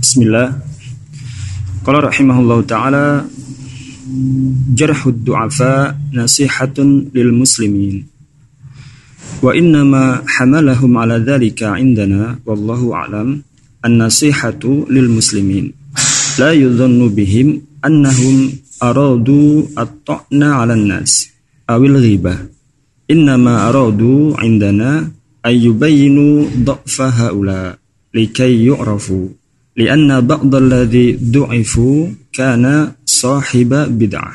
Bismillah. Qala rahimahullahu ta'ala, jarhud du'afa nasihatun lil muslimin. Wa innama hamalahum ala dhalika indana wallahu a'lam an-nasihatu lil muslimin. La yudhannu bihim annahum aradu at-ta'na 'ala an-nas awil ghibah. Innama aradu indana ayyubayyinu dha'fa haula likay yu'rafu. Lianna ba'd alladhi du'ifu kana sahiba bid'ah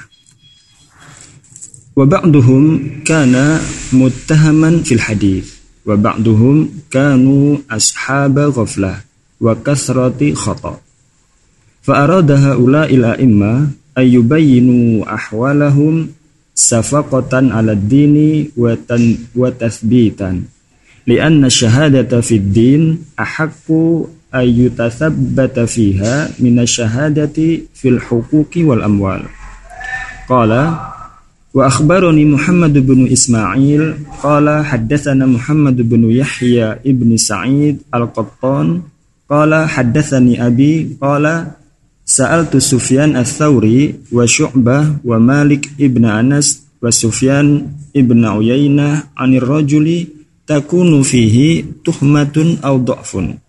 wa ba'duhum kana muttahaman fil hadith wa ba'duhum kanu ashaba ghaflah wa kathrati khata' fa arada haula'il a'imma ayyubayyinu ahwalahum safaqatan 'ala ad-dini wa tathbitan lianna syahadata fid din ahaqqu ayyutathabbata fiha minasyahadati fil huquqi wal amwal. Qala wa akhbarani Muhammad bin Ismail qala haddatsana Muhammad bin Yahya ibn Sa'id al-Qattan qala haddatsani abi qala sa'altu Sufyan ats-Tsauri wa Syu'bah wa Malik ibn Anas wa Sufyan ibn Uyainah 'anil rajuli takunu fihi tuhmatun aw dha'fun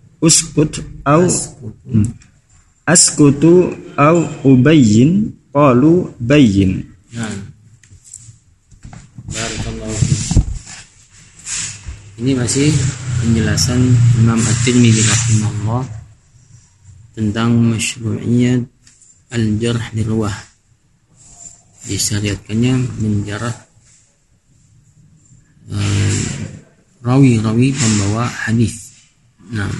askutu au ubayyin qalu bayyin. Barakallahu fiik. Ini masih penjelasan Imam At-Tirmidzi rahimahullah tentang masyru'iyat al-jarh dirwah. Disyariatkannya menjarah rawi-rawi pembawa hadis. Nah,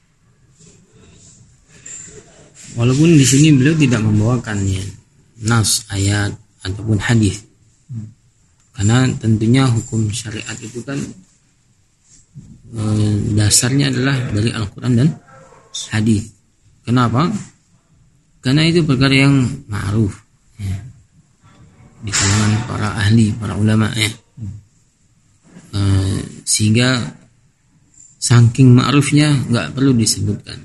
walaupun di sini beliau tidak membawakan nas ayat ataupun hadis, karena tentunya hukum syariat itu kan dasarnya adalah dari Al-Quran dan hadis. Kenapa? Karena itu perkara yang ma'ruf di kalangan para ahli, para ulama sehingga saking ma'rufnya nggak perlu disebutkan.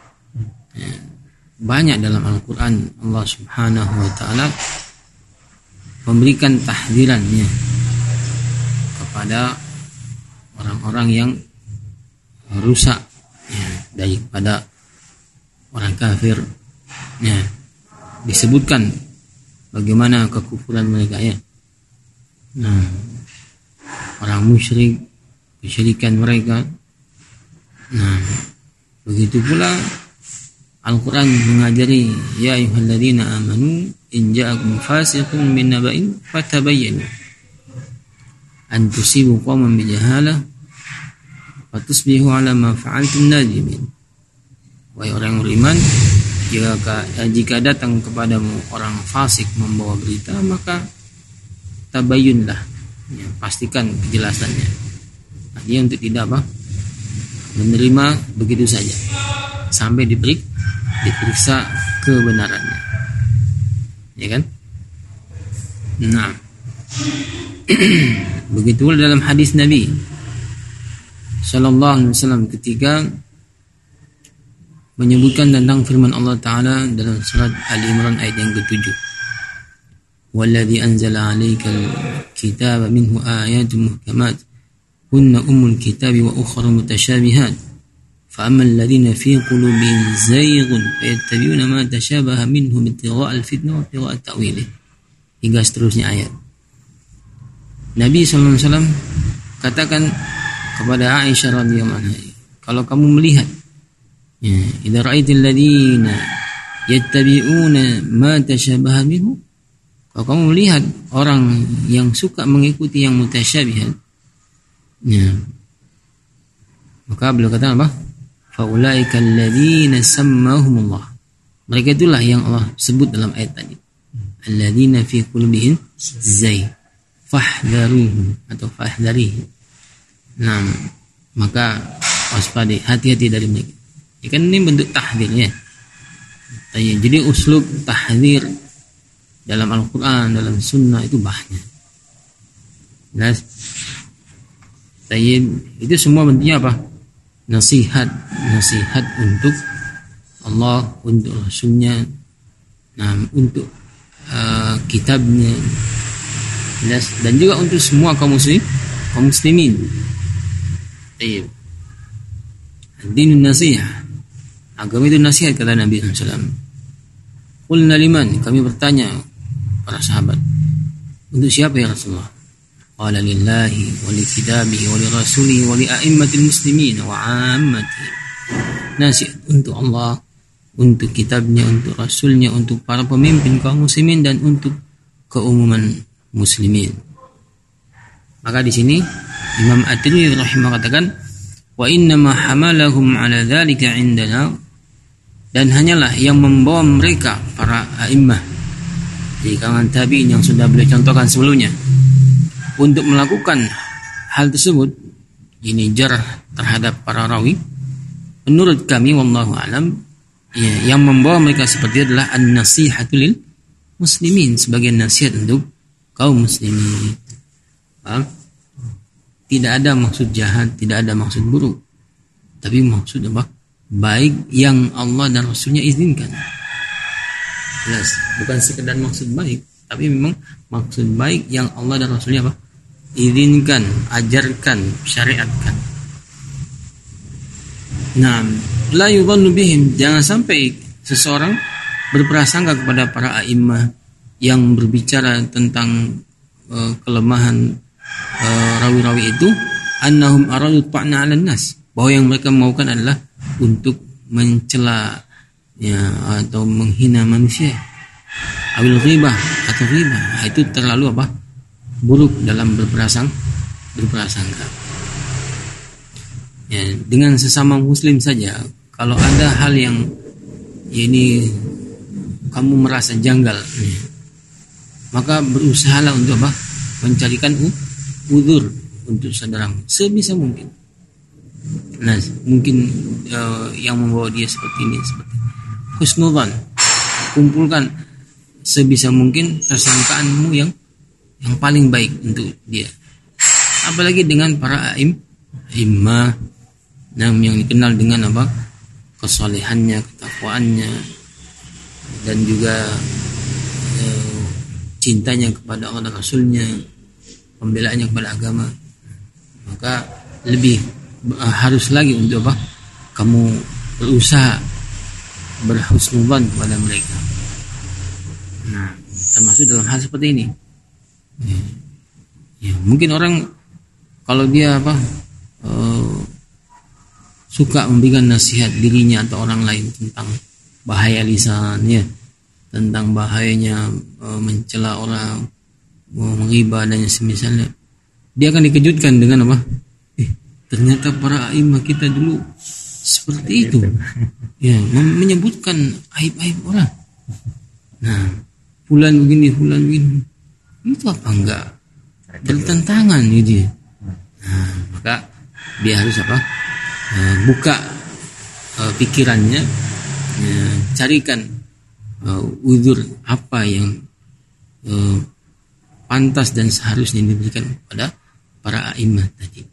Banyak dalam Al-Quran Allah Subhanahu wa ta'ala memberikan tahdirannya kepada orang-orang yang rusak daripada orang kafir. Disebutkan bagaimana kekufuran mereka orang musyrik, kesyirikan mereka. Begitu pula Al-Quran mengajari ya ayyuhalladzina amanu in ja'akum fasiqun bin naba'in fatabayyanu an tusibu qauman bijahalah fatusbihu ala ma fa'altum nadimin. Wahai orang beriman, jika datang kepadamu orang fasik membawa berita, maka tabayyunlah, pastikan kejelasannya. Dia untuk tidak menerima begitu saja sampai diperiksa kebenarannya, ya kan? Nah, begitu dalam hadis Nabi Sallallahu Alaihi Wasallam ketika menyebutkan tentang firman Allah Taala dalam surat Ali Imran ayat yang ke-7, "Walladzi anzala 'alaikal kitaba minhu ayatun muhkamat hunna ummul kitabi wa ukhra mutasyabihat." فأما الذين في قلوبهم زيغ فيتبعون ما تشابه منه ابتغاء الفتنة وابتغاء تأويله, hingga seterusnya ayat. Nabi SAW katakan kepada Aisyah radhiyallahu anha, kalau kamu melihat idza ra'aital ladzina yattabi'una ma tashabaha minhu, kalau kamu melihat orang yang suka mengikuti yang mutasyabihat, maka beliau kata apa? Faulaika alladzina sammahumullah, mereka itulah yang Allah sebut dalam ayat tadi, alladzina fi qulubihim zayg fahdharuhum atau fahdharihi. Maka waspadai, hati-hati dari mereka. Kan ini bentuk tahdzirnya. Jadi uslub tahdzir dalam Al-Quran, dalam Sunnah itu banyak. Itu semua bentuknya apa? Nasihat untuk Allah, untuk Rasulnya, nah, untuk kitabnya, dan juga untuk semua kaum muslimin. Dinun nasihat, agama itu nasihat, kata Nabi SAW. Qulna liman, kami bertanya para sahabat, untuk siapa ya Rasulullah? Qala lillahi wa li kitabihi wa li rasulihi wa li a'immatil muslimin wa 'ammatihim. Nasihat untuk Allah, untuk kitabnya, untuk rasulnya, untuk para pemimpin kaum muslimin, dan untuk keumuman muslimin. Maka di sini Imam At-Tirmidzi rahimahullah katakan, wa inna ma hamalahum ala dzalika indana, dan hanyalah yang membawa mereka para a'immah di kalangan tabi'in yang sudah beliau contohkan sebelumnya untuk melakukan hal tersebut, ini jarh terhadap para rawi, menurut kami wallahu alam, ya, yang membawa mereka seperti adalah an-nasihatu lil muslimin, sebagai nasihat untuk kaum muslimin. Paham? Tidak ada maksud jahat, tidak ada maksud buruk, tapi maksud apa? Baik yang Allah dan Rasulnya izinkan. Jelas, bukan sekedar maksud baik, tapi memang maksud baik yang Allah dan Rasulnya apa? Izinkan, ajarkan, syariatkan. Nah, la yudhannu bihim, jangan sampai seseorang berprasangka kepada para a'immah yang berbicara tentang kelemahan rawi-rawi itu, annahum aradu ta'na 'alan nas, bahwa yang mereka maukan adalah untuk mencela, ya, atau menghina manusia, awil ghibah, atau ghibah. Itu terlalu apa? Buruk dalam berprasangka. Ya, dengan sesama muslim saja, kalau ada hal yang ya, ini kamu merasa janggal, ya, maka berusahalah untuk apa? Mencarikan uzur untuk saudaramu sebisa mungkin. Nah, mungkin yang membawa dia seperti ini, seperti husnudzan, kumpulkan sebisa mungkin persangkaanmu yang paling baik untuk dia. Apalagi dengan para a'immah, yang dikenal dengan apa? Kesolehannya, ketakwaannya, dan juga cintanya kepada Allah dan Rasulnya, pembelaannya kepada agama. Maka lebih harus lagi untuk apa? Kamu berusaha berhusnudzan kepada mereka. Nah, termasuk dalam hal seperti ini. Ya, mungkin orang kalau dia apa suka memberikan nasihat dirinya atau orang lain tentang bahaya lisan, ya, tentang bahayanya mencela orang, menghibah dan semisalnya, dia akan dikejutkan dengan apa? Ternyata para a'immah kita dulu seperti itu, ya, menyebutkan aib-aib orang. Nah, fulan begini, itu apa enggak bertentangan gitu. Nah, maka dia harus apa? Buka pikirannya, carikan uzur apa yang pantas dan seharusnya diberikan kepada para a'immah tadi.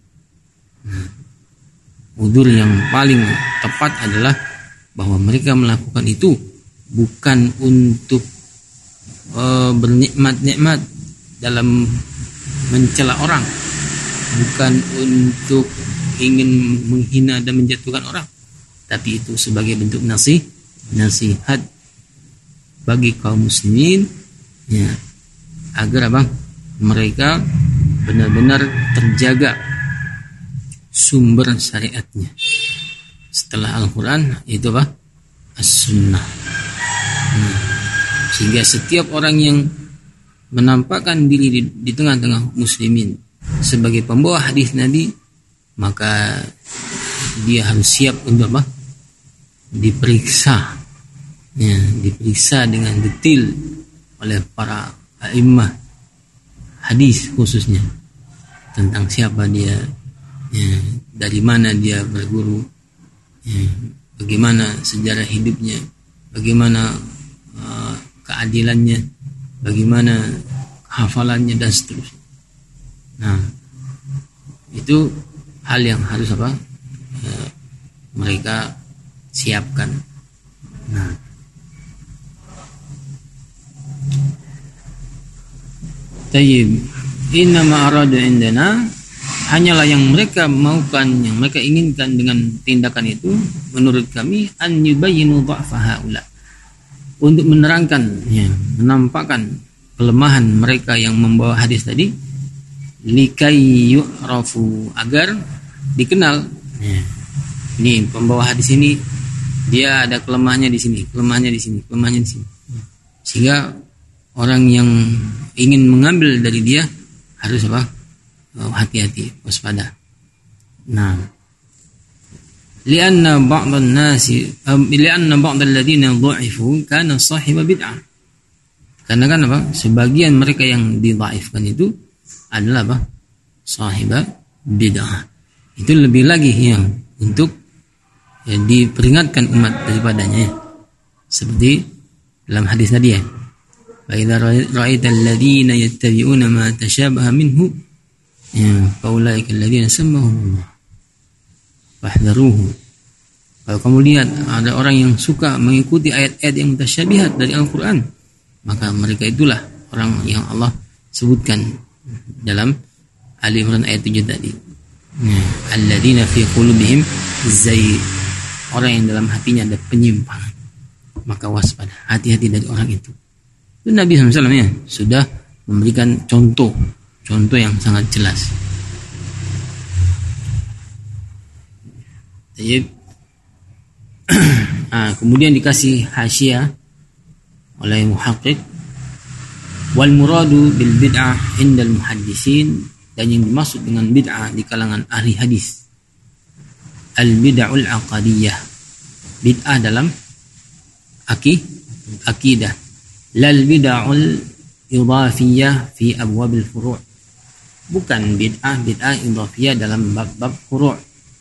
Uzur yang paling tepat adalah bahwa mereka melakukan itu bukan untuk bernikmat-nikmat dalam mencela orang, bukan untuk ingin menghina dan menjatuhkan orang, tapi itu sebagai bentuk nasihat bagi kaum muslimin, ya, agar apa? Mereka benar-benar terjaga sumber syariatnya setelah Al-Quran, itu apa? As-Sunnah. Sehingga setiap orang yang menampakkan diri di tengah-tengah muslimin sebagai pembawa hadis Nabi, maka dia harus siap untuk apa? Diperiksa, ya, diperiksa dengan detail oleh para a'immah hadis khususnya, tentang siapa dia, ya, dari mana dia berguru, ya, bagaimana sejarah hidupnya, bagaimana keadilannya, bagaimana hafalannya, dan seterusnya. Nah, itu hal yang harus apa? Mereka siapkan. Tayyib. Inna ma aradu indana, hanyalah yang mereka maukan, yang mereka inginkan dengan tindakan itu menurut kami an yubayyinu dha'fa haula, untuk menerangkan, ya, menampakkan kelemahan mereka yang membawa hadis tadi, likai yu'rafu, agar dikenal, ya, ini pembawa hadis ini dia ada kelemahannya di sini, kelemahannya di sini, kelemahannya di sini, sehingga orang yang ingin mengambil dari dia harus apa? Hati-hati, waspada. Nah, lianna ba'dhan nasi lianna ba'dal ladina dhu'ifu kana sahiba bid'ah. Karena kan apa? Sebagian mereka yang didhaifkan itu adalah apa? Sahiba bid'ah. Itu lebih lagi yang untuk, ya, diperingatkan umat daripadanya. Seperti dalam hadis tadi, ya. Fa idza ra'aital ladina yattabi'una ma tashabaha minhu, ya, faulaika alladziina sammahumullah fahdharuhu. Kalau kamu lihat ada orang yang suka mengikuti ayat-ayat yang mutasyabihat dari Al-Qur'an, maka mereka itulah orang yang Allah sebutkan dalam Ali Imran ayat 7 tadi. Alladziina fi qulubihim zayg, orang yang dalam hatinya ada penyimpangan. Maka waspada, hati-hati dari orang itu. Itu Nabi SAW, ya, sudah memberikan contoh yang sangat jelas. Kemudian dikasih hasyiah oleh muhaqqiq, wal muradu bil bid'ah indal muhaddisin, dan yang dimaksud dengan bid'ah di kalangan ahli hadis al bid'ul aqadiyah, bid'ah dalam akidah, lal bid'ul idhafiyah fi abwabil furu', bukan bid'ah idhafiyah dalam bab-bab furu'.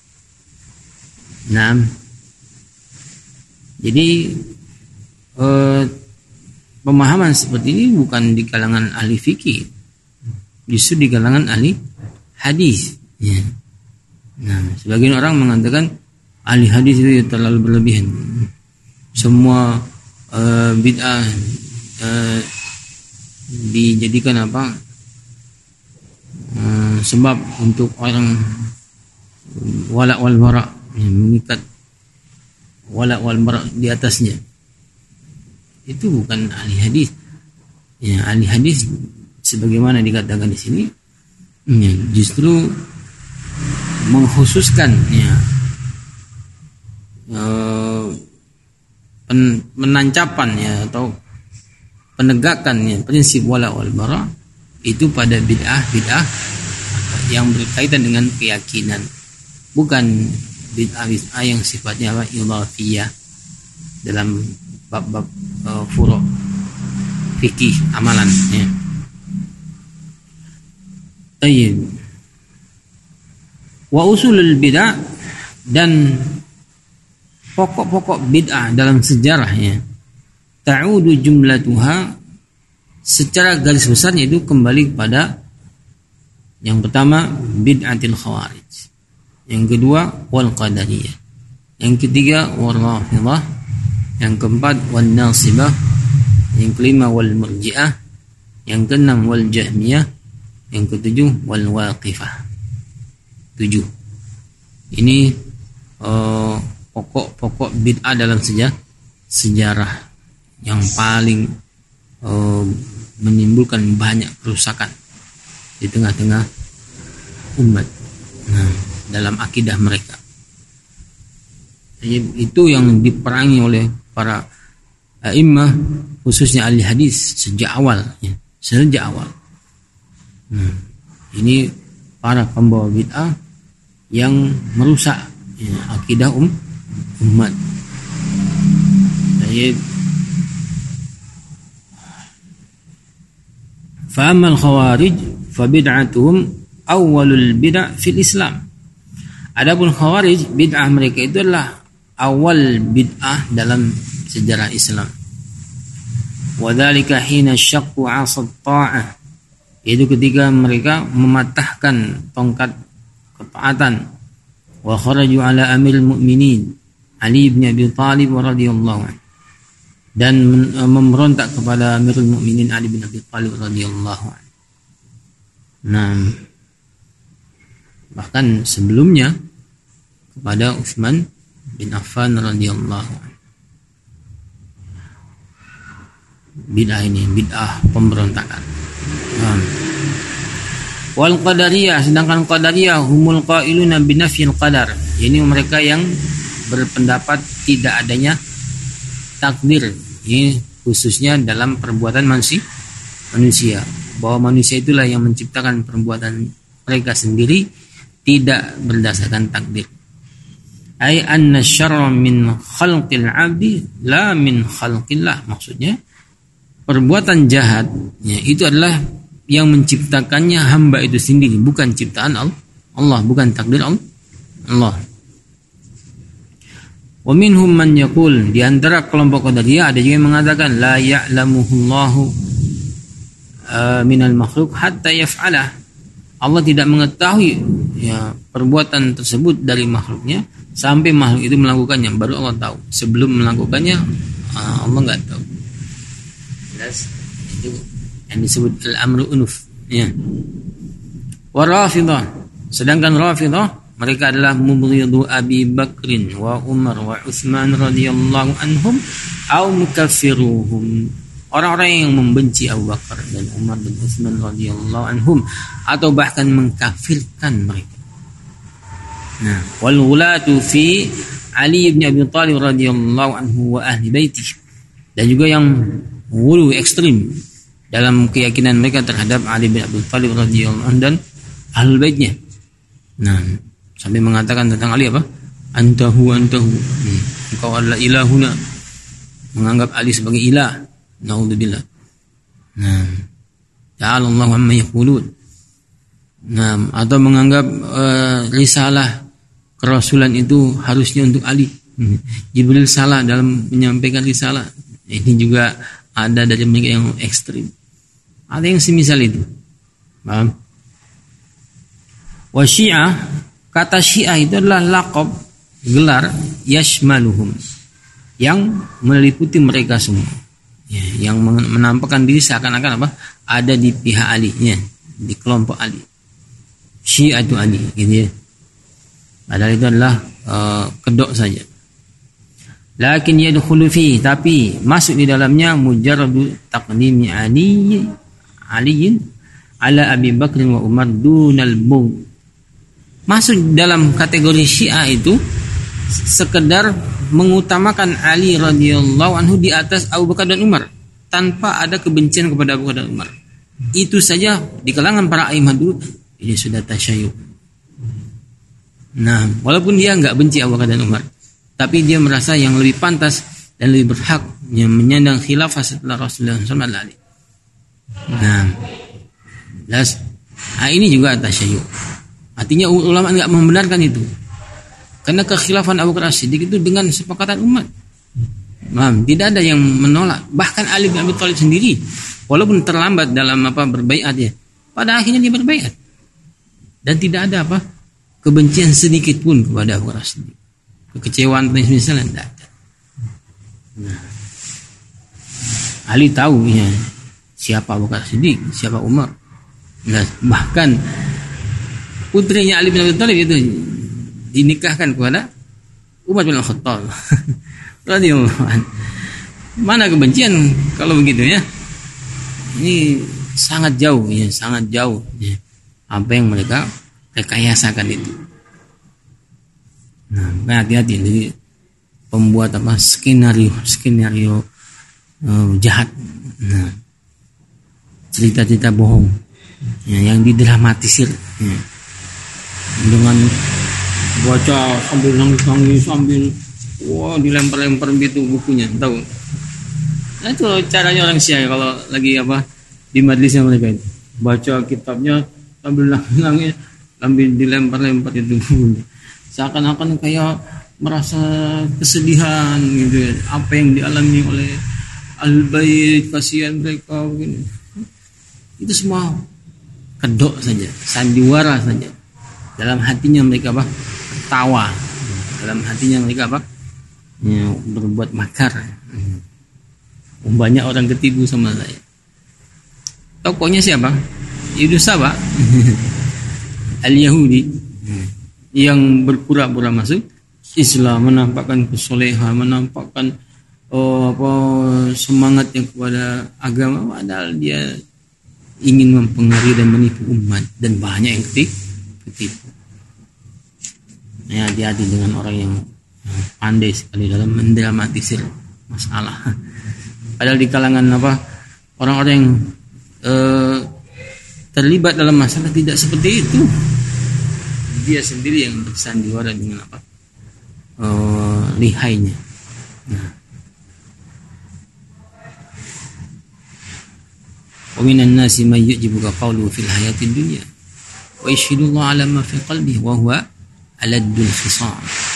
Nah, jadi pemahaman seperti ini bukan di kalangan ahli fikih, justru di kalangan ahli hadis, ya. Nah, sebagian orang mengatakan ahli hadis itu terlalu berlebihan, semua bid'ah dijadikan apa, sebab untuk orang wala wal bara, mengikat wala wal bara di atasnya. Itu bukan ahli hadis. Ya, ahli hadis sebagaimana dikatakan di sini, ya, justru mengkhususkan, ya, penancapan, ya, atau penegakannya prinsip wala wal bara itu pada bid'ah yang berkaitan dengan keyakinan, bukan bid'ah yang sifatnya apa, idhafiyah dalam bab-bab furu' fikih amalan, ya. Tayyib. Wa usulul bid'ah, dan pokok-pokok bid'ah dalam sejarahnya, ta'udu jumlatuha, secara garis besarnya itu kembali kepada yang pertama bid'atil khawarij, yang kedua wal qadariyah, yang ketiga wal rafidhah, yang keempat wal nasibah, yang kelima wal murji'ah, yang keenam wal jahmiyah, yang ketujuh wal waqifah. 7. Ini pokok-pokok bid'ah dalam sejarah yang paling menimbulkan banyak kerusakan di tengah-tengah umat, nah, dalam akidah mereka. Itu yang diperangi oleh para a'immah, khususnya ahli hadis sejak awal, ya, sejak awal. Ini para pembawa bid'ah yang merusak, ya, akidah umat. Jadi fa'amal khawarij fa bid'atuhum awwalul bid'ah fil Islam. Adapun khawarij, bid'ah mereka itu adalah awal bid'ah dalam sejarah Islam. Wa dzalika hina syaqqu 'asat ta'ah, yaitu ketika mereka mematahkan tongkat ketaatan, wa kharaju ala amirul mukminin Ali bin Abi Thalib radhiyallahu anhu, dan memberontak kepada Amirul Mukminin Ali bin Abi Thalib radhiyallahu anhu. Nah, bahkan sebelumnya kepada Utsman bin Affan radhiyallahu anhu. Bid'ah ini bid'ah pemberontakan. Wal qadariyah, sedangkan qadariyah humul qailuna binafyil qadar. Ini mereka yang berpendapat tidak adanya takdir. Ini khususnya dalam perbuatan manusia. Bahwa manusia itulah yang menciptakan perbuatan mereka sendiri, tidak berdasarkan takdir. Ai anna syarra min khalqil 'abdi la min khalqillah. Maksudnya perbuatan jahat ya, itu adalah yang menciptakannya hamba itu sendiri, bukan ciptaan Allah, bukan takdir Allah. Wa minhum man yaqul, di antara kelompok Qadariyah ada juga yang mengatakan la ya'lamuhullahu minal makhluk hatta yaf'alah. Allah tidak mengetahui ya perbuatan tersebut dari makhluknya sampai makhluk itu melakukannya, baru Allah tahu. Sebelum melakukannya Allah enggak tahu. Jelas itu yang disebut al-amru unuf ya. Wa Rafidah, sedangkan Rafidah mereka adalah mubghidu Abi Bakrin wa Umar wa Utsman radhiyallahu anhum au mukaffiruhum. Orang-orang yang membenci Abu Bakar dan Umar dan Utsman radhiyallahu anhum atau bahkan mengkafirkan mereka. Nah, wal ghulatu fi Ali bin Abi Thalib radhiyallahu anhu wa ahli baitihi. Dan juga yang ghulu ekstrim dalam keyakinan mereka terhadap Ali bin Abi Thalib radhiyallahu anhu dan ahlul baitnya. Nah, sampai mengatakan tentang Ali apa? Antahu. Engkau adalah ilahuna. Menganggap Ali sebagai ilah. Naudzubillah. Nah, ta'alallahu amma yaqulun. Nah, atau menganggap risalah kerasulan itu harusnya untuk Ali. Jibril salah dalam menyampaikan risalah. Ini juga ada dari mereka yang ekstrim. Ada yang semisal itu. Paham? Wa Syiah, kata Syiah itu adalah laqab, gelar yashmaluhum, yang meliputi mereka semua. Ya, yang menampakkan diri seakan-akan apa? Ada di pihak Ali, ya, di kelompok Ali. Syiah itu Ali, gitu ya. Padahal itu adalah kedok saja. Lakin yadkhulu fi, tapi masuk di dalamnya mujarradu taqdimi Aliyin ala Abi Bakr wa Umar dunal bughd. Masuk dalam kategori Syiah itu sekedar mengutamakan Ali radhiyallahu anhu di atas Abu Bakar dan Umar tanpa ada kebencian kepada Abu Bakar dan Umar. Itu saja di kalangan para imam dulu ini sudah tasyayyu. Nah, walaupun dia enggak benci Abu Bakar dan Umar, tapi dia merasa yang lebih pantas dan lebih berhak yang menyandang khilafah setelah Rasulullah SAW. Nah, ini juga tasyayyu. Artinya ulama enggak membenarkan itu. Karena kekhilafan Abu Bakar As-Siddiq itu dengan sepakatan umat. Tidak ada yang menolak. Bahkan Ali bin Abi Thalib sendiri, walaupun terlambat dalam berbaiat ya, pada akhirnya dia berbaiat. Dan tidak ada kebencian sedikit pun kepada Abu Bakar As-Siddiq. Kekecewaan misalnya tidak ada. Nah, Ali tahu ya siapa Abu Bakar As-Siddiq, siapa Umar. Nah, bahkan putrinya Ali bin Abi Thalib itu dinikahkan kepada Umar bin Khattab radhiyallahu anhu. Mana kebencian kalau begitu ya? Ini sangat jauh ya, sangat jauh ya. Apa yang mereka rekayasakan itu. Nah, hati-hati jadi pembuat skenario jahat. Nah, cerita-cerita bohong ya, yang didramatisir ya. Dengan baca sambil nangis sambil dilempar-lempar gitu bukunya, tahu? Nah, itu caranya orang Syiah kalau lagi di majlisnya mereka itu. Baca kitabnya sambil nangis sambil dilempar-lempar itu bukunya. Seakan-akan kayak merasa kesedihan gitu, apa yang dialami oleh Al-Bait, kasihan mereka begini. Itu semua kedok saja, sandiwara saja. Dalam hatinya mereka tertawa. Dalam hatinya mereka ya, berbuat makar. Banyak orang ketipu sama saya. Tokohnya siapa? Ibnu Saba Al-Yahudi yang berpura-pura masuk Islam, menampakkan kesolehan, menampakkan semangatnya kepada agama, padahal dia ingin mempengaruhi dan menipu umat, dan banyak yang ketipu. Hati-hati dengan orang yang pandai sekali dalam mendramatisir masalah. Padahal di kalangan orang-orang yang terlibat dalam masalah tidak seperti itu. Dia sendiri yang bersandiwara dengan lihainya. Wa minan nasi may yu'jibuka qawluhu fil hayatid dunya wa yashhadullahu 'ala ma fi qalbihi wa huwa aladdul khisam.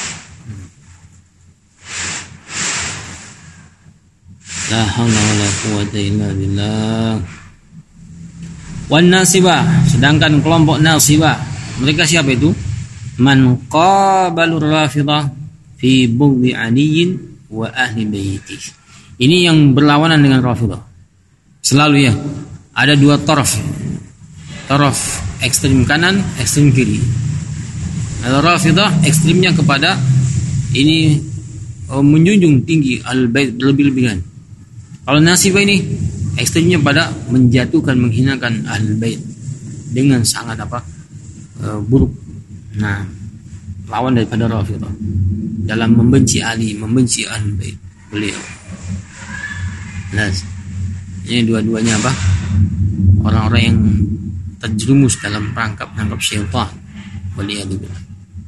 La haula wala quwwata illa billah. Wan nasibah, sedangkan kelompok nasibah, mereka siapa itu? Man qabalur rafidah fi bughdi aliyin wa ahli baiti. Ini yang berlawanan dengan rafidah. Selalu ya, ada dua taraf ekstrem kanan, ekstrem kiri. Al-Rafidah ekstrimnya kepada ini menjunjung tinggi al-bait, berlebih-lebihan. Kalau Nasibah ini ekstrimnya pada menjatuhkan, menghinakan al-bait dengan sangat buruk. Nah, lawan daripada Rafidah dalam membenci Ali, membenci al-bait beliau. Nah, ini dua-duanya orang-orang yang terjerumus dalam perangkap syaitan. Waliyadzubillah.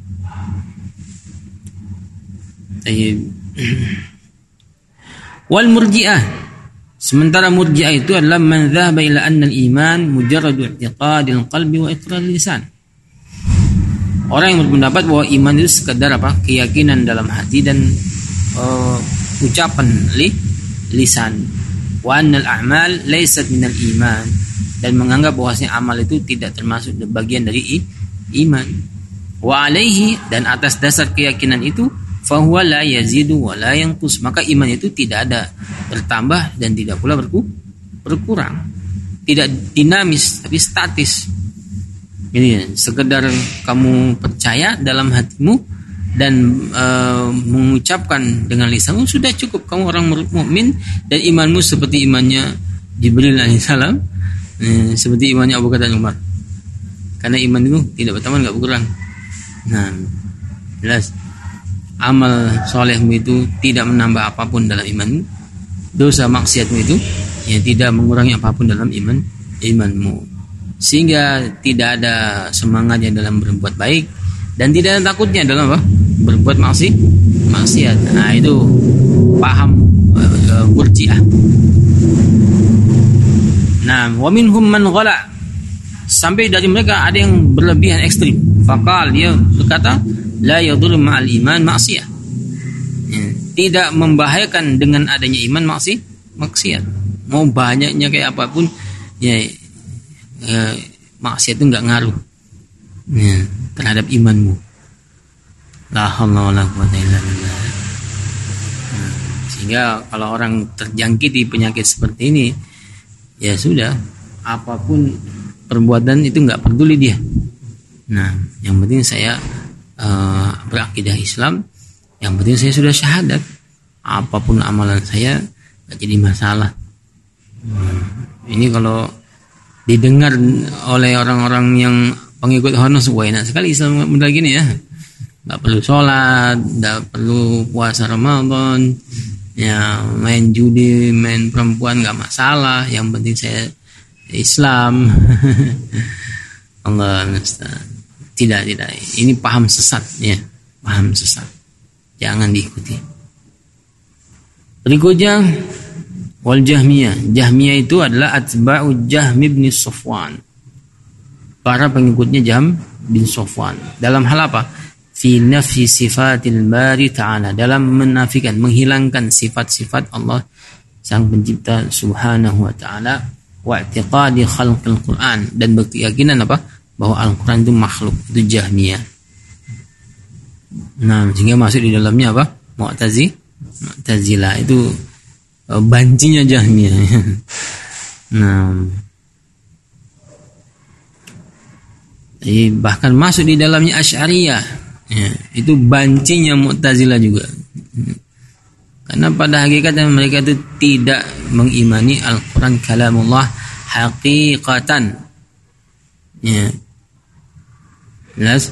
Wal murji'ah, sementara murji'ah itu adalah man dhahaba ila anna al-iman mujarradu i'tiqadil qalbi wa iqrar lisan. Orang yang berpendapat bahwa iman itu sekadar keyakinan dalam hati dan ucapan lisan. Wa annal a'mal laysat minal iman, dan menganggap bahwasanya amal itu tidak termasuk bagian dari iman. Wa alaihi, dan atas dasar keyakinan itu fahuwa la yazidu wa la yanqus, maka iman itu tidak ada bertambah dan tidak pula berkurang. Tidak dinamis tapi statis. Jadi sekedar kamu percaya dalam hatimu dan mengucapkan dengan lisanmu sudah cukup, kamu orang mukmin, dan imanmu seperti imannya Jibril alaihissalam, seperti imannya Abu Bakar dan Umar. Karena iman itu tidak bertambah, enggak berkurang. Nah, jelas amal solehmu itu tidak menambah apapun dalam imanmu, dosa maksiatmu itu tidak mengurangi apapun dalam imanmu, sehingga tidak ada semangatnya dalam berbuat baik dan tidak ada takutnya dalam berbuat maksiat. Nah, itu paham murji'ah. Nah, wa minhum man ghala, sampai dari mereka ada yang berlebihan ekstrim. Faqal, dia berkata, la yadur ma'al iman maksiyah, tidak membahayakan dengan adanya iman maksiat. Mau banyaknya kayak apapun maksiat itu enggak ngaruh terhadap imanmu. La haula wala quwwata illa billah. Sehingga kalau orang terjangkiti penyakit seperti ini, ya sudah, apapun perbuatan itu enggak peduli dia. Nah, yang penting saya berakidah Islam, yang penting saya sudah syahadat, apapun amalan saya enggak jadi masalah. Ini kalau didengar oleh orang-orang yang pengikut hawa nafsu, wah enak sekali Islam mudah gini ya, nggak perlu sholat, nggak perlu puasa Ramadan, ya main judi, main perempuan nggak masalah, yang penting saya Islam. Allah musta'an. Tidak, ini paham sesat ya, paham sesat, jangan diikuti. Berikutnya wal Jahmiyah. Jahmiyah itu adalah atba'u Jahm bin Safwan, para pengikutnya Jahm bin Safwan. Dalam hal apa? Fi nafsi sifatil bari ta'ala, dalam menafikan, menghilangkan sifat-sifat Allah sang pencipta subhanahu wa ta'ala, wa i'tiqadi khalqil Qur'an, dan berkeyakinan bahwa Al-Quran itu makhluk. Itu Jahmiyah. Nah, sehingga masuk di dalamnya Mu'tazilah, itu bancinya Jahmiyah. Nah, Bahkan masuk di dalamnya Asy'ariyah. Ya, itu bancinya Mu'tazilah juga. Karena pada hakikatnya mereka itu tidak mengimani Al-Quran kalamullah haqiqatan. Ya. Jelas?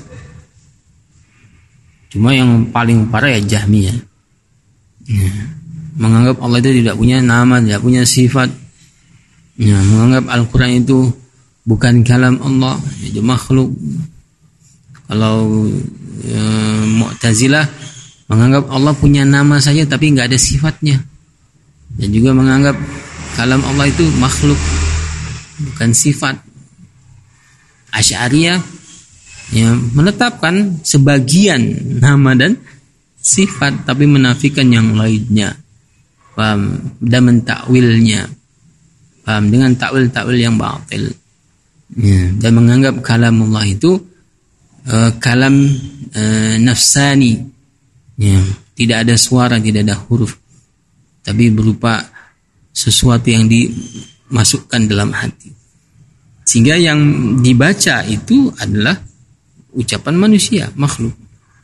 Cuma yang paling parah ya Jahmiyah. Ya. Menganggap Allah itu tidak punya nama, tidak punya sifat. Ya, menganggap Al-Quran itu bukan kalam Allah, itu makhluk. Kalau Mu'tazilah menganggap Allah punya nama saja tapi nggak ada sifatnya, dan juga menganggap kalam Allah itu makhluk, bukan sifat. Asy'ariyah menetapkan sebagian nama dan sifat tapi menafikan yang lainnya, paham, dan mentakwilnya, paham, dengan takwil yang batil, dan menganggap kalam Allah itu kalam nafsani, tidak ada suara, tidak ada huruf, tapi berupa sesuatu yang dimasukkan dalam hati, sehingga yang dibaca itu adalah ucapan manusia, makhluk.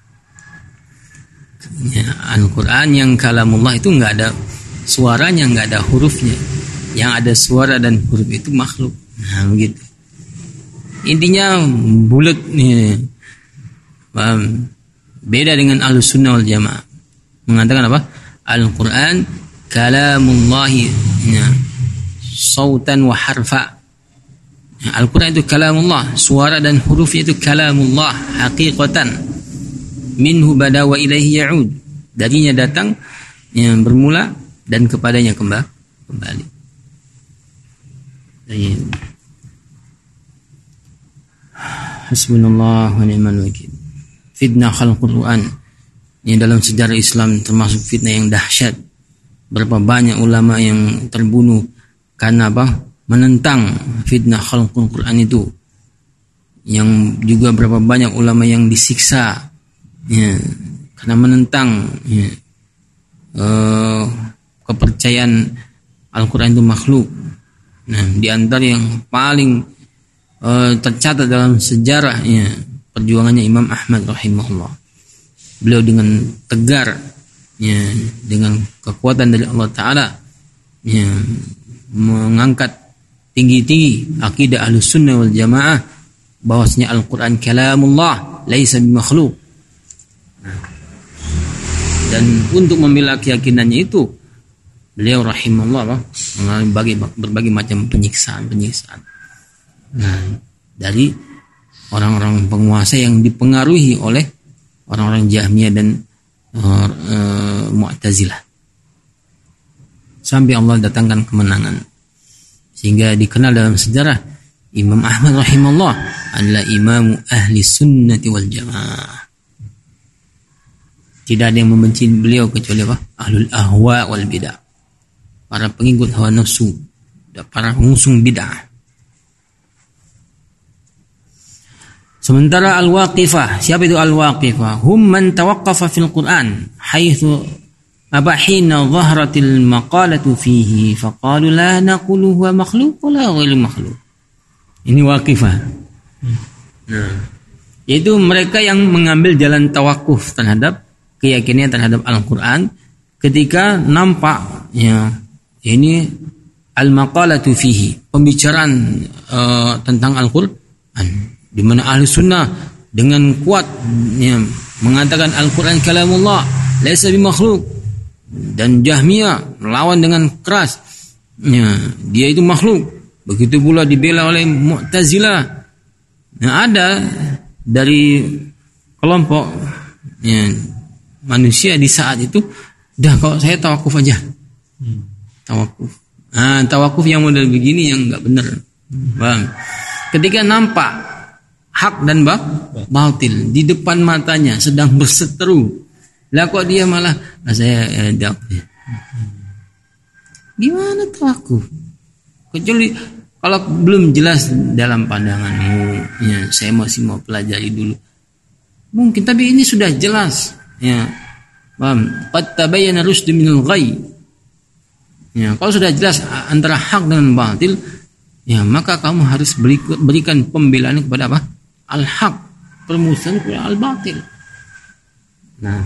Al-Quran yang kalamullah itu nggak ada suaranya, nggak ada hurufnya. Yang ada suara dan huruf itu makhluk. Nah, begitu. Intinya bulat nih. Beda dengan Ahlussunnah wal Jamaah. Mengatakan apa? Al-Quran kalamullahi, sautan wa harfa. Al-Quran itu kalamullah, suara dan hurufnya itu kalamullah haqiqatan. Minhu bada wa ilaihi ya'ud. Darinya datang, yang bermula, dan kepadanya kembali. Hasbunallah wa ni'mal wakil. Fitnah khalqul Quran. Ini dalam sejarah Islam termasuk fitnah yang dahsyat. Berapa banyak ulama yang terbunuh karena apa? Menentang fitnah khalqul Quran itu. Yang juga berapa banyak ulama yang disiksa, karena menentang kepercayaan Al-Quran itu makhluk. Nah, di antara yang paling tercatat dalam sejarah perjuangannya Imam Ahmad rahimahullah. Beliau dengan tegar, dengan kekuatan dari Allah Ta'ala, mengangkat tinggi-tinggi akidah Ahlussunnah wal Jamaah bahwasanya Al-Quran kalamullah laisa bimakhluk. Dan untuk membela keyakinannya itu, beliau rahimahullah mengalami berbagai macam penyiksaan. Nah, dari orang-orang penguasa yang dipengaruhi oleh orang-orang Jahmiyah dan Mu'tazilah, sampai Allah datangkan kemenangan, sehingga dikenal dalam sejarah Imam Ahmad rahimahullah adalah imamu ahli sunnati wal jamaah. Tidak ada yang membenci beliau kecuali apa? Ahlul ahwa wal bid'ah, para pengikut hawa nafsu, para pengusung bid'ah. Sementara al-waqifah, siapa itu al-waqifah? Hum man tawaqqafa fil Qur'an haitsu hina dhahratil maqalatu fihi faqalu la naqulu huwa makhluq wa la ghairu makhluq. Ini waqifah. Yaitu mereka yang mengambil jalan tawakuf terhadap keyakinan terhadap Al-Quran ketika nampak ini al-maqalatu fihi, pembicaraan tentang Al-Quran, di mana ahli sunnah dengan kuat mengatakan Al-Quran kalamullah laisa bimakhluk, dan Jahmiyah melawan dengan keras dia itu makhluk. Begitu pula dibela oleh Mu'tazilah. Nah, ada dari kelompok manusia di saat itu, kalau saya tawakuf aja. Tawakuf. Tawakuf yang model begini yang enggak benar. Bang. Ketika nampak hak dan batil di depan matanya sedang berseteru, lah kok dia malah saya gimana tawakuf? Kecuali kalau belum jelas dalam pandanganmu, saya masih mau pelajari dulu. Mungkin, tapi ini sudah jelas. Paham? Qad tabayyana rusdu minal ghayy. Kalau sudah jelas antara hak dengan batil, maka kamu harus berikan pembelaan kepada apa? al-haq, permusuhan kepada al-batil. Nah,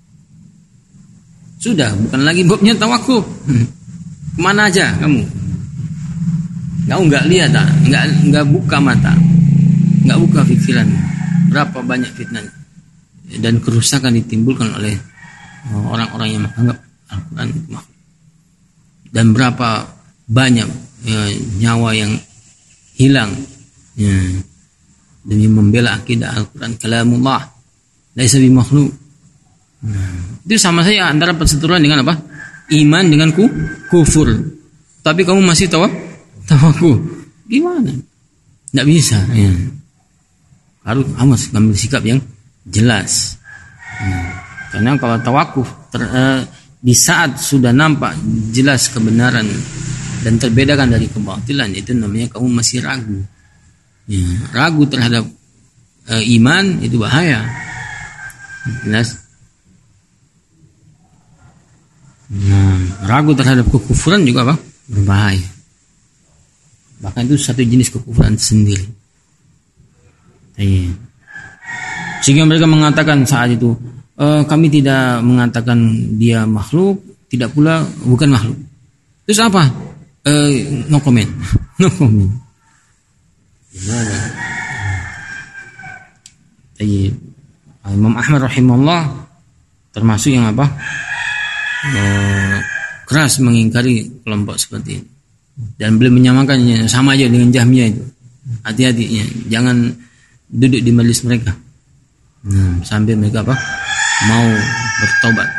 sudah bukan lagi babnya tawakuf. Kemana aja kamu? Kamu nggak lihat, nggak buka mata, nggak buka pikiran. Berapa banyak fitnah dan kerusakan ditimbulkan oleh orang-orang yang menganggap Al-Quran itu makhluk. Dan berapa banyak nyawa yang hilang demi membela akidah Al-Quran kalamullah laisa bi makhluk. Itu sama saja antara perseteruan dengan apa? Iman dengan kufur. Tapi kamu masih tawakuf. Gimana? Tidak bisa. Harus ngambil sikap yang jelas. Karena kalau tawakuf di saat sudah nampak jelas kebenaran dan terbedakan dari kebatilan, itu namanya kamu masih ragu. Ragu terhadap iman itu bahaya. Jelas. Ragu terhadap kekufuran juga apa? Berbahaya. Bahkan itu satu jenis kekufuran sendiri. Sehingga mereka mengatakan saat itu, kami tidak mengatakan dia makhluk, tidak pula bukan makhluk. Terus apa? No comment. No comment. Gimana? Imam Ahmad rahimahullah termasuk yang apa? Keras mengingkari kelompok seperti ini. Dan beliau menyamakannya sama aja dengan Jahmiyah itu. Hati-hati ya, jangan duduk di majelis mereka. Sampai mereka apa? Mau bertobat.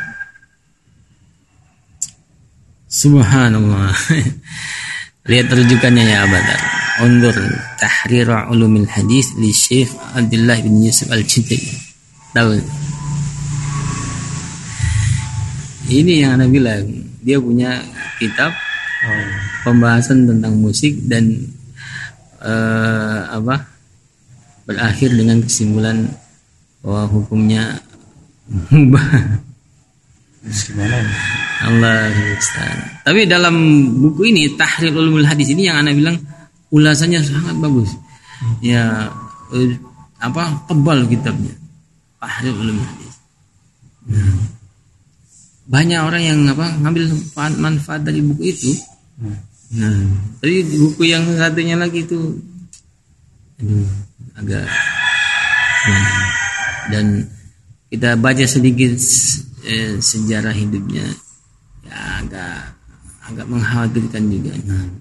Subhanallah. Lihat rujukannya ya Abadar. Undur Tahrir Ulumil Hadis li Syekh Abdullah bin Yusuf Al-Jidai. Tahu? Ini yang Anda bilang, dia punya kitab pembahasan tentang musik dan berakhir dengan kesimpulan bahwa hukumnya mubah. Allah Ustaz. Tapi dalam buku ini Tahrir Ulumul Hadis ini yang Anda bilang ulasannya sangat bagus. Ya tebal kitabnya. Tahrir Ulumul Hadis. Banyak orang yang ngambil manfaat dari buku itu. Tapi buku yang satunya lagi itu agak dan kita baca sedikit sejarah hidupnya ya agak mengkhawatirkan juga.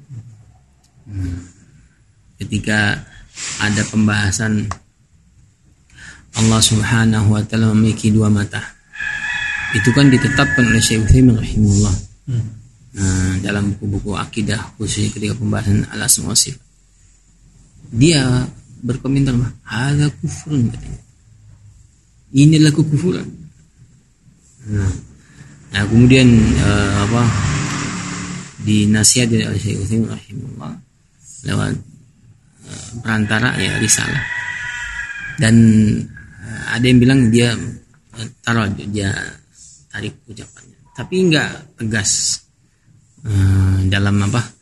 Ketika ada pembahasan Allah Subhanahu wa taala memiliki dua mata. Itu kan ditetapkan oleh Syekh Utsaimin rahimahullah. Dalam buku-buku akidah khususnya ketika pembahasan al-asma wa sifat. Dia berkomentar, "Hadza kufrun," katanya. Inilah kekufuran. Nah, kemudian dinasihati oleh Syekh Utsaimin rahimahullah lewat perantara ya risalah. Dan ada yang bilang dia tarik ucapannya, tapi enggak tegas dalam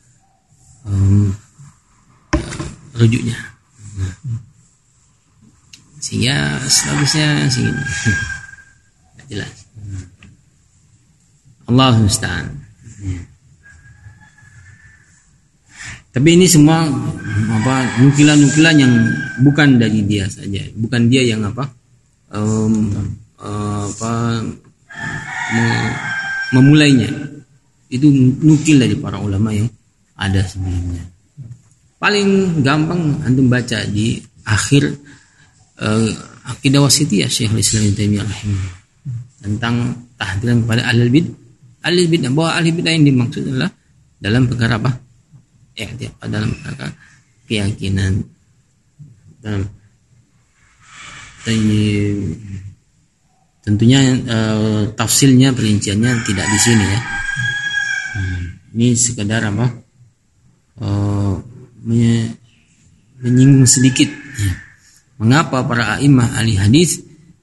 rujuknya. Sehingga seharusnya sini enggak jelas. Allahu musta'an. Tapi ini semua nukilan-nukilan yang bukan dari dia saja, bukan dia yang memulainya. Itu nukil dari para ulama yang ada sebelumnya. Paling gampang antum baca di akhir Aqidah Wasithiyah Syekhul Islam Ibnu Taimiyah rahimahullah tentang tahdiran kepada ahli bid'ah, bahwa ahli bid'ah yang dimaksud adalah dalam perkara apa? Dalam perkara keyakinan. Tentunya tafsilnya, perinciannya tidak di sini ya. Ini sekedar menyinggung sedikit ya. Mengapa para a'imah ahli hadis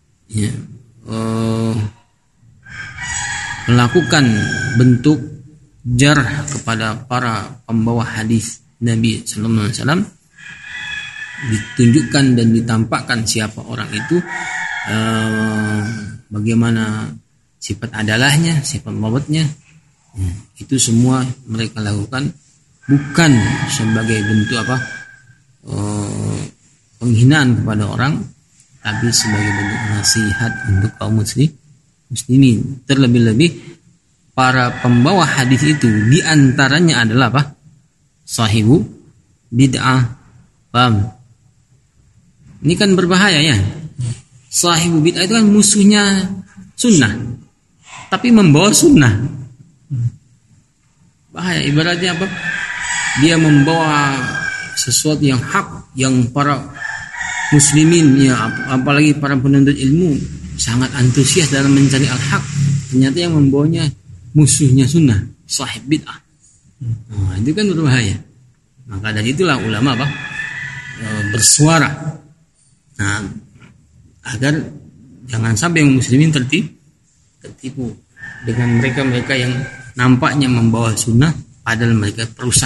melakukan bentuk jarh kepada para pembawa hadis Nabi sallallahu alaihi wasallam ditunjukkan dan ditampakkan siapa orang itu, bagaimana sifat adalahnya, sifat mabotnya. Itu semua mereka lakukan bukan sebagai bentuk penghinaan kepada orang, tapi sebagai bentuk nasihat untuk kaum muslimin. Terlebih-lebih para pembawa hadis itu diantaranya adalah sahibu bid'ah. Paham? Ini kan berbahaya ya. Sahibu bid'ah itu kan musuhnya sunnah, tapi membawa sunnah. Bahaya, ibaratnya dia membawa sesuatu yang hak, yang para muslimin ya, apalagi para penuntut ilmu sangat antusias dalam mencari al-haq. Ternyata yang membawanya musuhnya sunnah, sahib bid'ah. Itu kan berbahaya. Maka dari itulah ulama bersuara, agar jangan sampai muslimin tertipu dengan mereka yang nampaknya membawa sunnah padahal mereka perusak.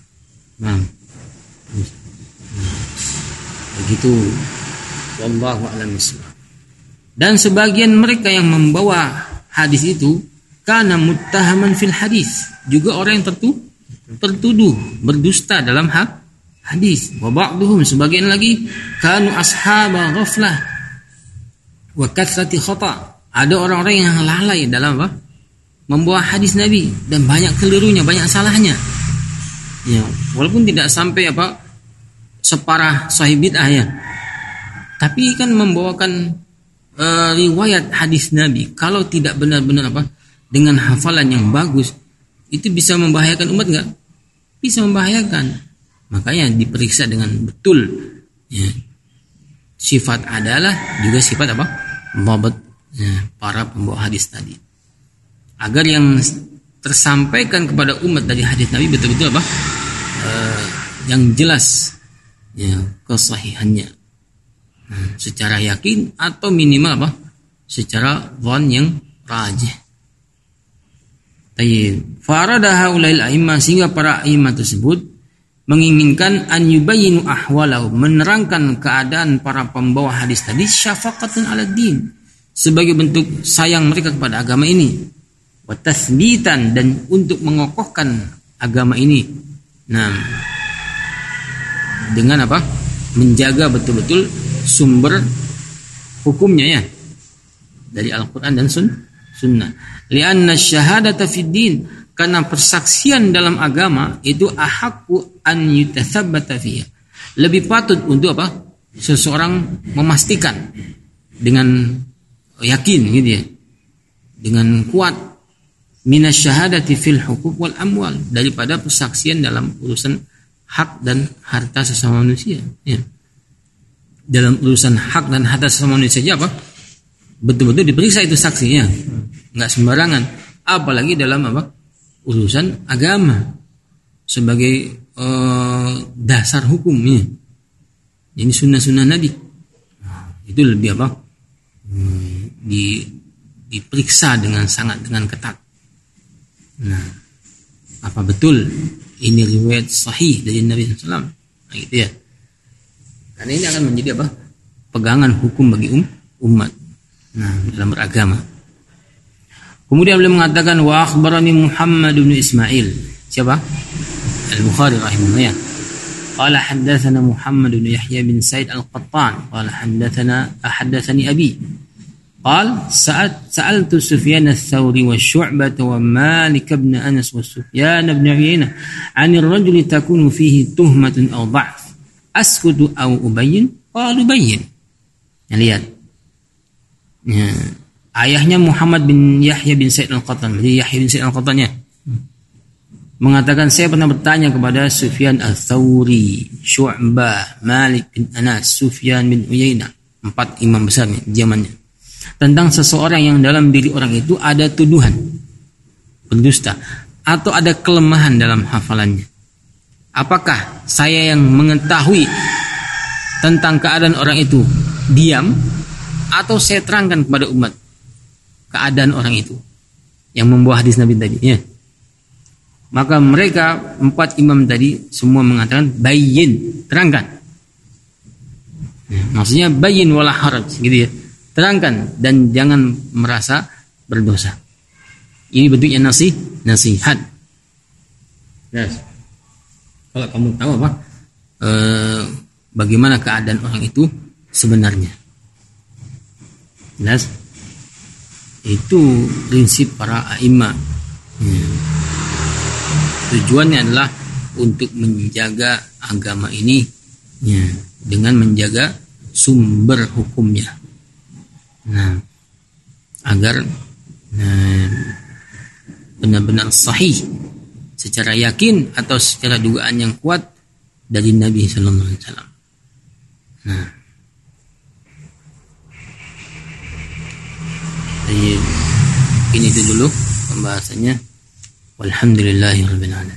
Begitu. Wallahu a'lam bishawab. Dan sebagian mereka yang membawa hadis itu kana muttahaman fil hadis, juga orang yang tertuduh berdusta dalam hadis. Wa ba'duhum, sebagian lagi, kanu ashaba ghaflah wa kathrati khata', ada orang-orang yang lalai dalam membawa hadis Nabi dan banyak kelirunya, banyak salahnya. Ya, walaupun tidak sampai separah sahih bid'ah ya, tapi kan membawakan riwayat hadis Nabi kalau tidak benar-benar dengan hafalan yang bagus, itu bisa membahayakan umat enggak? Bisa membahayakan. Makanya diperiksa dengan betul ya, sifat adalah juga sifat dhabt ya, para pembawa hadis tadi, agar yang tersampaikan kepada umat dari hadis Nabi betul-betul yang jelas ya kesahihannya, secara yakin atau minimal secara dhon yang rajih. Tayyib. Farada haulail a'immah, sehingga para a'immah tersebut menginginkan an yubayyinu ahwalahu, menerangkan keadaan para pembawa hadis tadi, syafaqatan 'ala din, sebagai bentuk sayang mereka kepada agama ini, wa tathbitan, dan untuk mengokohkan agama ini. Nah, dengan menjaga betul-betul sumber hukumnya ya dari Al-Qur'an dan sunnah. Lianna syahadata fid din, karena persaksian dalam agama itu ahaqqu an yutatsabbata fiha, lebih patut untuk seseorang memastikan dengan yakin gitu ya, dengan kuat, minasyahadati fil huquq wal amwal, daripada persaksian dalam urusan hak dan harta sesama manusia ya. Dalam urusan hak dan harta sesama manusia aja betul-betul diperiksa itu saksinya, nggak sembarangan, apalagi dalam urusan agama sebagai dasar hukumnya. Ini sunnah-sunnah Nabi, itu lebih diperiksa dengan ketat. Nah, apa betul ini riwayat sahih dari Nabi SAW? Nah, gitu ya. Karena ini akan menjadi pegangan hukum bagi umat. Nah, dalam beragama. Kemudian beliau mengatakan, wa akhbarani Muhammad bin Ismail. Siapa? Al-Bukhari rahimahullah. Qala haddatsana Muhammad bin Yahya bin Sa'id Al-Qattan. Qala haddatsani Abi. Qal sa'altu Sufyan ats-Tsauri wa Syu'bah wa Malik bin Anas wa Sufyan bin Uyainah 'anil rajuli takunu fihi tuhmatun aw dha'f, askutu aw ubayyin? Qalu bayyin. Ya, lihat. Ya. Ayahnya Muhammad bin Yahya bin Sa'id Al-Qattan, jadi Yahya bin Sa'id Al-Qattan ya, mengatakan, saya pernah bertanya kepada Sufyan ats-Tsauri, Syu'bah, Malik bin Anas, Sufyan bin Uyainah, 4 imam besar nih zamannya, tentang seseorang yang dalam diri orang itu ada tuduhan berdusta atau ada kelemahan dalam hafalannya. Apakah saya yang mengetahui tentang keadaan orang itu diam, atau saya terangkan kepada umat keadaan orang itu yang membawa hadis Nabi tadi ya? Maka mereka 4 imam tadi semua mengatakan bayyin, terangkan. Maksudnya bayyin wala haraj gitu ya. Terangkan dan jangan merasa berdosa. Ini bentuknya nasihat. Yes. Kalau kamu tahu apa bagaimana keadaan orang itu sebenarnya. Jelas? Itu prinsip para a'imah. Tujuannya adalah untuk menjaga agama ini dengan menjaga sumber hukumnya. Agar benar-benar sahih secara yakin atau secara dugaan yang kuat dari Nabi sallallahu alaihi wasallam. Ini itu dulu pembahasannya. Walhamdulillahirabbil alamin.